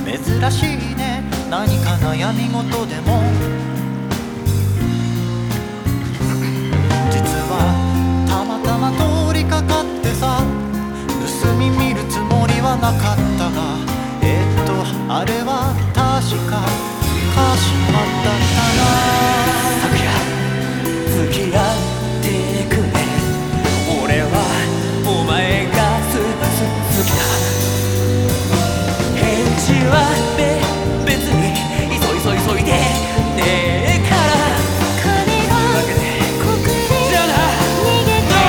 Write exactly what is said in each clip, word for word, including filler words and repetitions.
珍しいね、何か悩み事でも。実はたまたま通りかかってさ、盗み見るつもりはなかったが、えっとあれは確か鹿島だったな。 昨夜付き合ってくれ、俺はお前がすす好きだ。返事はべ別に急い急い急いでねえから。 彼がこくりじゃあな。 逃げて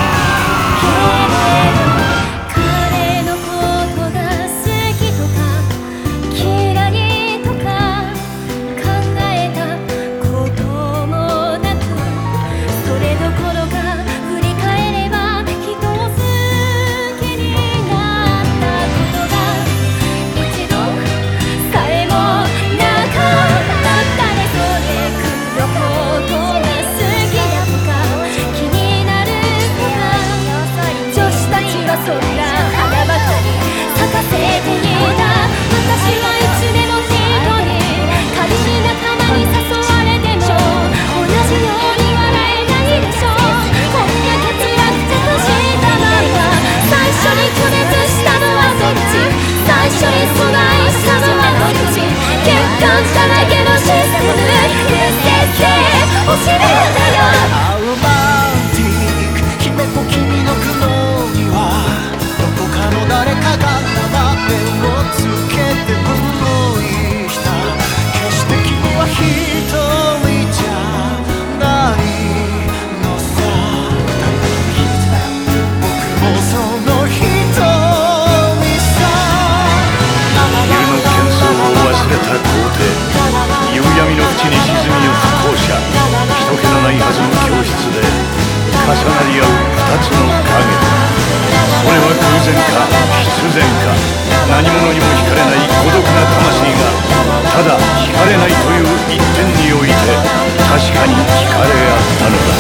消える。彼のことが好きとか嫌いとか考えたこともなく、それどころか振り返れば人を好きになったことが一度さえもなかった。誰それ来ることが好きだとか気になるとか、女子たちはそんな花ばかり咲かせていた。私はいつでも人に仮に仲間に誘われても同じように笑えないでしょ。こんな欠落着したまま最初に拒絶したのはどっち、最初に阻害したのはどっち。欠陥だらけのシステム先生教えるんだよ。 アロマンティック、姫と君の雲にはどこかの誰かが名前をつけてブローした。決して君は一人じゃないのさ。僕もその一人さ。 昼の喧騒を忘れた皇帝、夕闇の淵に沈みゆく校舎、人気のないはずの教室で重なり合う二つの影。それは偶然か必然か、何者にも惹かれない孤独な魂がただ惹かれないという一点において確かに惹かれ合ったのだ。